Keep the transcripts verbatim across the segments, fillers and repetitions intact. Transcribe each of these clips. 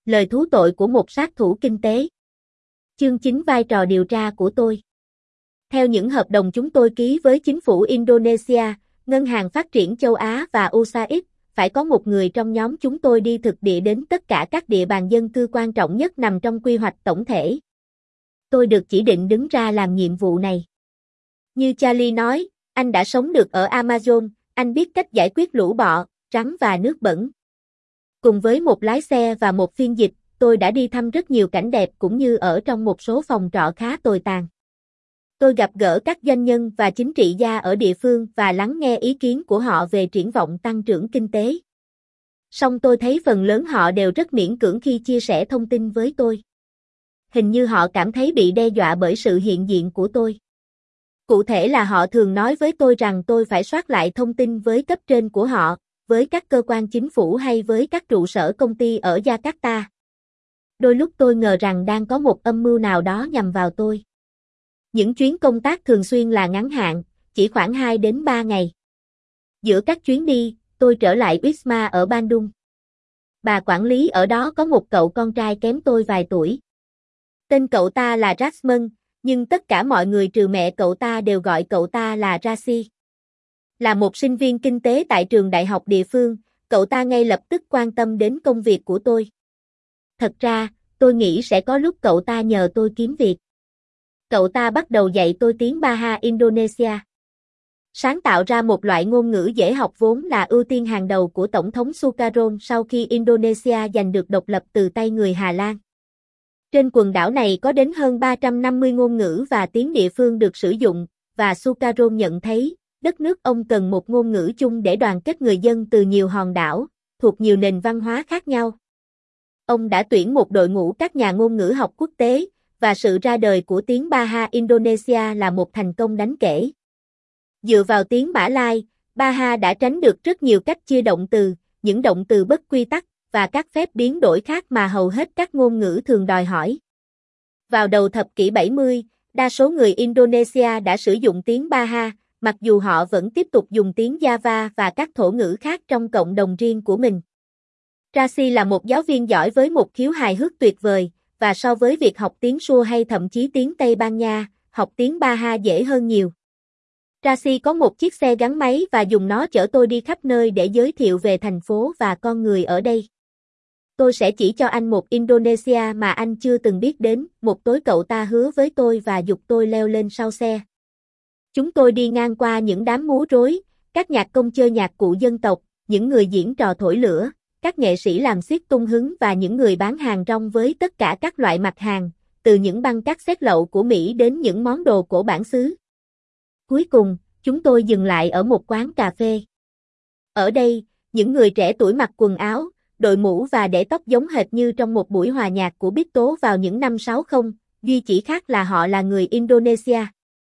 Lời thú tội của một sát thủ kinh tế. Chương chín Vai trò điều tra của tôi. Theo những hợp đồng chúng tôi ký với chính phủ Indonesia, Ngân hàng Phát triển Châu Á và u ét a i đê, phải có một người trong nhóm chúng tôi đi thực địa đến tất cả các địa bàn dân cư quan trọng nhất nằm trong quy hoạch tổng thể. Tôi được chỉ định đứng ra làm nhiệm vụ này. Như Charlie nói, anh đã sống được ở Amazon, anh biết cách giải quyết lũ bọ, rắn và nước bẩn. Cùng với một lái xe và một phiên dịch, tôi đã đi thăm rất nhiều cảnh đẹp cũng như ở trong một số phòng trọ khá tồi tàn. Tôi gặp gỡ các doanh nhân và chính trị gia ở địa phương và lắng nghe ý kiến của họ về triển vọng tăng trưởng kinh tế. Song tôi thấy phần lớn họ đều rất miễn cưỡng khi chia sẻ thông tin với tôi. Hình như họ cảm thấy bị đe dọa bởi sự hiện diện của tôi. Cụ thể là họ thường nói với tôi rằng tôi phải soát lại thông tin với cấp trên của họ, với các cơ quan chính phủ hay với các trụ sở công ty ở Jakarta. Đôi lúc tôi ngờ rằng đang có một âm mưu nào đó nhằm vào tôi. Những chuyến công tác thường xuyên là ngắn hạn, chỉ khoảng hai đến ba ngày. Giữa các chuyến đi, tôi trở lại Wisma ở Bandung. Bà quản lý ở đó có một cậu con trai kém tôi vài tuổi. Tên cậu ta là Rasman, nhưng tất cả mọi người trừ mẹ cậu ta đều gọi cậu ta là Rasi. Là một sinh viên kinh tế tại trường đại học địa phương, cậu ta ngay lập tức quan tâm đến công việc của tôi. Thật ra, tôi nghĩ sẽ có lúc cậu ta nhờ tôi kiếm việc. Cậu ta bắt đầu dạy tôi tiếng Bahasa Indonesia. Sáng tạo ra một loại ngôn ngữ dễ học vốn là ưu tiên hàng đầu của Tổng thống Sukarno sau khi Indonesia giành được độc lập từ tay người Hà Lan. Trên quần đảo này có đến hơn ba trăm năm mươi ngôn ngữ và tiếng địa phương được sử dụng, và Sukarno nhận thấy, đất nước ông cần một ngôn ngữ chung để đoàn kết người dân từ nhiều hòn đảo, thuộc nhiều nền văn hóa khác nhau. Ông đã tuyển một đội ngũ các nhà ngôn ngữ học quốc tế, và sự ra đời của tiếng Bahasa Indonesia là một thành công đáng kể. Dựa vào tiếng Mã Lai, Bahasa đã tránh được rất nhiều cách chia động từ, những động từ bất quy tắc, và các phép biến đổi khác mà hầu hết các ngôn ngữ thường đòi hỏi. Vào đầu thập kỷ bảy mươi, đa số người Indonesia đã sử dụng tiếng Bahasa, mặc dù họ vẫn tiếp tục dùng tiếng Java và các thổ ngữ khác trong cộng đồng riêng của mình. Rasi là một giáo viên giỏi với một khiếu hài hước tuyệt vời, và so với việc học tiếng Sua hay thậm chí tiếng Tây Ban Nha, học tiếng Bahasa dễ hơn nhiều. Rasi có một chiếc xe gắn máy và dùng nó chở tôi đi khắp nơi để giới thiệu về thành phố và con người ở đây. Tôi sẽ chỉ cho anh một Indonesia mà anh chưa từng biết đến, một tối cậu ta hứa với tôi và giục tôi leo lên sau xe. Chúng tôi đi ngang qua những đám múa rối, các nhạc công chơi nhạc cụ dân tộc, những người diễn trò thổi lửa, các nghệ sĩ làm xiết tung hứng và những người bán hàng rong với tất cả các loại mặt hàng, từ những băng cassette lậu của Mỹ đến những món đồ cổ bản xứ. Cuối cùng, chúng tôi dừng lại ở một quán cà phê. Ở đây, những người trẻ tuổi mặc quần áo, đội mũ và để tóc giống hệt như trong một buổi hòa nhạc của Bích Tố vào những năm sáu mươi, duy chỉ khác là họ là người Indonesia.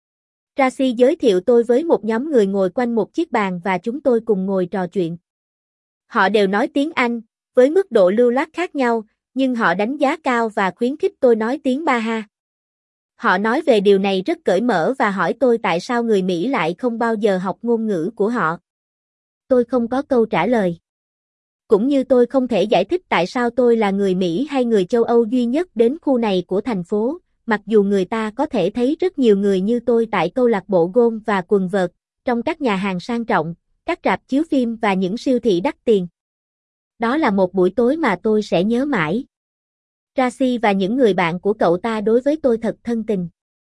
Rasi giới thiệu tôi với một nhóm người ngồi quanh một chiếc bàn và chúng tôi cùng ngồi trò chuyện. Họ đều nói tiếng Anh, với mức độ lưu loát khác nhau, nhưng họ đánh giá cao và khuyến khích tôi nói tiếng Bahasa. Họ nói về điều này rất cởi mở và hỏi tôi tại sao người Mỹ lại không bao giờ học ngôn ngữ của họ. Tôi không có câu trả lời. Cũng như tôi không thể giải thích tại sao tôi là người Mỹ hay người châu Âu duy nhất đến khu này của thành phố, mặc dù người ta có thể thấy rất nhiều người như tôi tại câu lạc bộ golf và quần vợt, trong các nhà hàng sang trọng, các rạp chiếu phim và những siêu thị đắt tiền. Đó là một buổi tối mà tôi sẽ nhớ mãi. Rasi và những người bạn của cậu ta đối với tôi thật thân tình.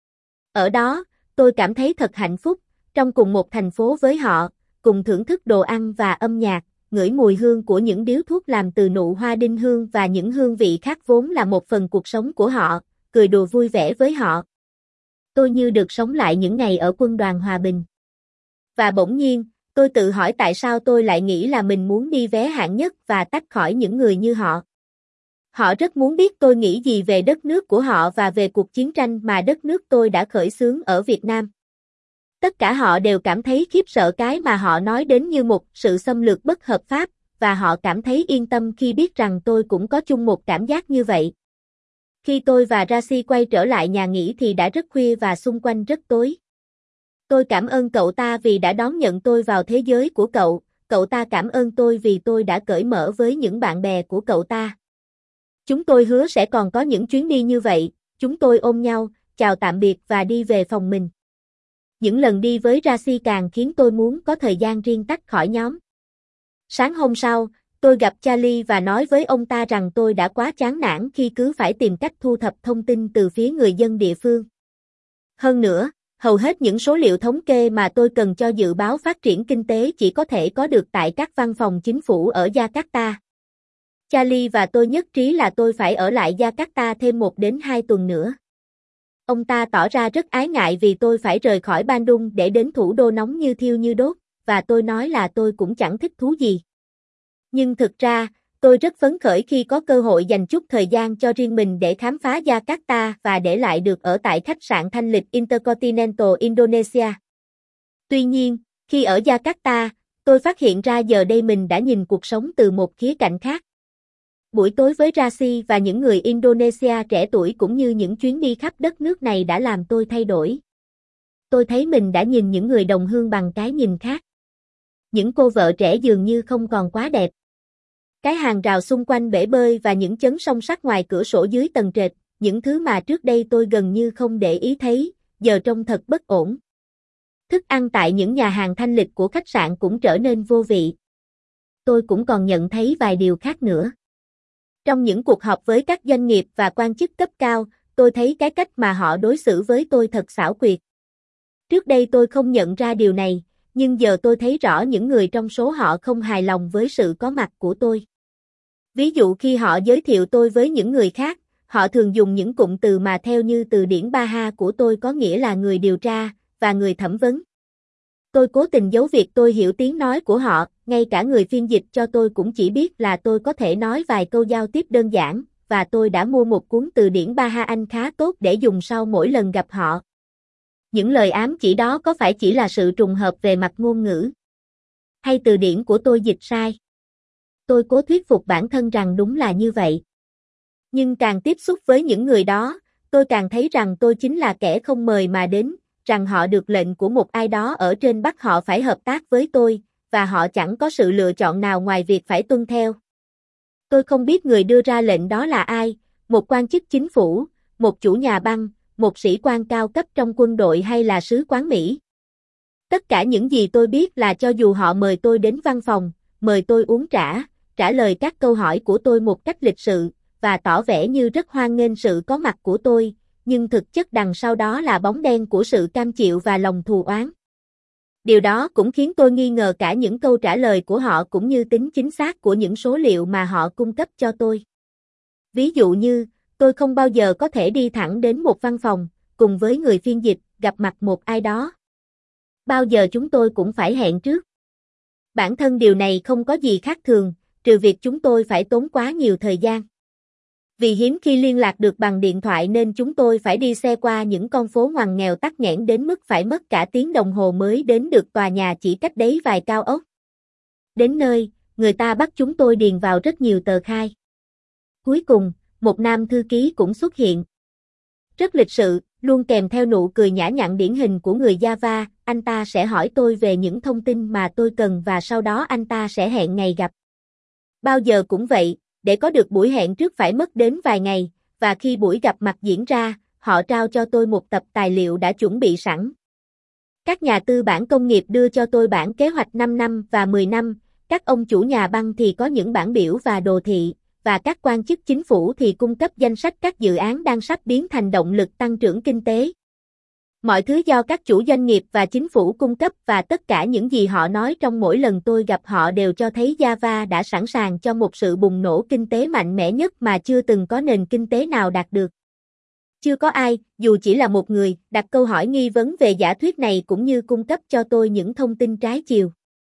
Ở đó, tôi cảm thấy thật hạnh phúc, trong cùng một thành phố với họ, cùng thưởng thức đồ ăn và âm nhạc, ngửi mùi hương của những điếu thuốc làm từ nụ hoa đinh hương và những hương vị khác vốn là một phần cuộc sống của họ, cười đùa vui vẻ với họ. Tôi như được sống lại những ngày ở quân đoàn hòa bình. Và bỗng nhiên, tôi tự hỏi tại sao tôi lại nghĩ là mình muốn đi vé hạng nhất và tách khỏi những người như họ. Họ rất muốn biết tôi nghĩ gì về đất nước của họ và về cuộc chiến tranh mà đất nước tôi đã khởi xướng ở Việt Nam. Tất cả họ đều cảm thấy khiếp sợ cái mà họ nói đến như một sự xâm lược bất hợp pháp, và họ cảm thấy yên tâm khi biết rằng tôi cũng có chung một cảm giác như vậy. Khi tôi và Rasi quay trở lại nhà nghỉ thì đã rất khuya và xung quanh rất tối. Tôi cảm ơn cậu ta vì đã đón nhận tôi vào thế giới của cậu, cậu ta cảm ơn tôi vì tôi đã cởi mở với những bạn bè của cậu ta. Chúng tôi hứa sẽ còn có những chuyến đi như vậy, chúng tôi ôm nhau, chào tạm biệt và đi về phòng mình. Những lần đi với Rashi càng khiến tôi muốn có thời gian riêng tách khỏi nhóm. Sáng hôm sau, tôi gặp Charlie và nói với ông ta rằng tôi đã quá chán nản khi cứ phải tìm cách thu thập thông tin từ phía người dân địa phương. Hơn nữa, hầu hết những số liệu thống kê mà tôi cần cho dự báo phát triển kinh tế chỉ có thể có được tại các văn phòng chính phủ ở Jakarta. Charlie và tôi nhất trí là tôi phải ở lại Jakarta thêm một đến hai tuần nữa. Ông ta tỏ ra rất ái ngại vì tôi phải rời khỏi Bandung để đến thủ đô nóng như thiêu như đốt, và tôi nói là tôi cũng chẳng thích thú gì. Nhưng thực ra, tôi rất phấn khởi khi có cơ hội dành chút thời gian cho riêng mình để khám phá Jakarta và để lại được ở tại khách sạn thanh lịch Intercontinental Indonesia. Tuy nhiên, khi ở Jakarta, tôi phát hiện ra giờ đây mình đã nhìn cuộc sống từ một khía cạnh khác. Buổi tối với Rashi và những người Indonesia trẻ tuổi cũng như những chuyến đi khắp đất nước này đã làm tôi thay đổi. Tôi thấy mình đã nhìn những người đồng hương bằng cái nhìn khác. Những cô vợ trẻ dường như không còn quá đẹp. Cái hàng rào xung quanh bể bơi và những chấn song sắt ngoài cửa sổ dưới tầng trệt, những thứ mà trước đây tôi gần như không để ý thấy, giờ trông thật bất ổn. Thức ăn tại những nhà hàng thanh lịch của khách sạn cũng trở nên vô vị. Tôi cũng còn nhận thấy vài điều khác nữa. Trong những cuộc họp với các doanh nghiệp và quan chức cấp cao, tôi thấy cái cách mà họ đối xử với tôi thật xảo quyệt. Trước đây tôi không nhận ra điều này, nhưng giờ tôi thấy rõ những người trong số họ không hài lòng với sự có mặt của tôi. Ví dụ khi họ giới thiệu tôi với những người khác, họ thường dùng những cụm từ mà theo như từ điển Baha của tôi có nghĩa là người điều tra và người thẩm vấn. Tôi cố tình giấu việc tôi hiểu tiếng nói của họ, ngay cả người phiên dịch cho tôi cũng chỉ biết là tôi có thể nói vài câu giao tiếp đơn giản, và tôi đã mua một cuốn từ điển Baha Anh khá tốt để dùng sau mỗi lần gặp họ. Những lời ám chỉ đó có phải chỉ là sự trùng hợp về mặt ngôn ngữ? Hay từ điển của tôi dịch sai? Tôi cố thuyết phục bản thân rằng đúng là như vậy. Nhưng càng tiếp xúc với những người đó, tôi càng thấy rằng tôi chính là kẻ không mời mà đến, rằng họ được lệnh của một ai đó ở trên bắt họ phải hợp tác với tôi, và họ chẳng có sự lựa chọn nào ngoài việc phải tuân theo. Tôi không biết người đưa ra lệnh đó là ai, một quan chức chính phủ, một chủ nhà băng, một sĩ quan cao cấp trong quân đội hay là sứ quán Mỹ. Tất cả những gì tôi biết là cho dù họ mời tôi đến văn phòng, mời tôi uống trà, trả lời các câu hỏi của tôi một cách lịch sự, và tỏ vẻ như rất hoan nghênh sự có mặt của tôi, nhưng thực chất đằng sau đó là bóng đen của sự cam chịu và lòng thù oán. Điều đó cũng khiến tôi nghi ngờ cả những câu trả lời của họ cũng như tính chính xác của những số liệu mà họ cung cấp cho tôi. Ví dụ như, tôi không bao giờ có thể đi thẳng đến một văn phòng, cùng với người phiên dịch, gặp mặt một ai đó. Bao giờ chúng tôi cũng phải hẹn trước. Bản thân điều này không có gì khác thường, trừ việc chúng tôi phải tốn quá nhiều thời gian. Vì hiếm khi liên lạc được bằng điện thoại nên chúng tôi phải đi xe qua những con phố ngoằn nghèo tắc nghẽn đến mức phải mất cả tiếng đồng hồ mới đến được tòa nhà chỉ cách đấy vài cao ốc. Đến nơi, người ta bắt chúng tôi điền vào rất nhiều tờ khai. Cuối cùng, một nam thư ký cũng xuất hiện. Rất lịch sự, luôn kèm theo nụ cười nhã nhặn điển hình của người Java, anh ta sẽ hỏi tôi về những thông tin mà tôi cần và sau đó anh ta sẽ hẹn ngày gặp. Bao giờ cũng vậy, để có được buổi hẹn trước phải mất đến vài ngày, và khi buổi gặp mặt diễn ra, họ trao cho tôi một tập tài liệu đã chuẩn bị sẵn. Các nhà tư bản công nghiệp đưa cho tôi bản kế hoạch năm năm và mười năm, các ông chủ nhà băng thì có những bản biểu và đồ thị, và các quan chức chính phủ thì cung cấp danh sách các dự án đang sắp biến thành động lực tăng trưởng kinh tế. Mọi thứ do các chủ doanh nghiệp và chính phủ cung cấp và tất cả những gì họ nói trong mỗi lần tôi gặp họ đều cho thấy Java đã sẵn sàng cho một sự bùng nổ kinh tế mạnh mẽ nhất mà chưa từng có nền kinh tế nào đạt được. Chưa có ai, dù chỉ là một người, đặt câu hỏi nghi vấn về giả thuyết này cũng như cung cấp cho tôi những thông tin trái chiều.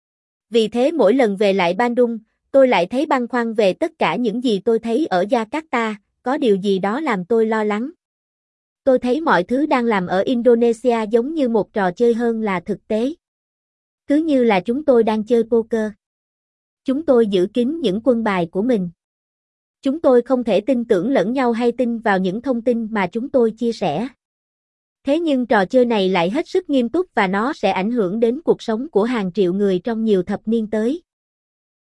Vì thế mỗi lần về lại Bandung, tôi lại thấy băn khoăn về tất cả những gì tôi thấy ở Jakarta, có điều gì đó làm tôi lo lắng. Tôi thấy mọi thứ đang làm ở Indonesia giống như một trò chơi hơn là thực tế. Cứ như là chúng tôi đang chơi poker. Chúng tôi giữ kín những quân bài của mình. Chúng tôi không thể tin tưởng lẫn nhau hay tin vào những thông tin mà chúng tôi chia sẻ. Thế nhưng trò chơi này lại hết sức nghiêm túc và nó sẽ ảnh hưởng đến cuộc sống của hàng triệu người trong nhiều thập niên tới.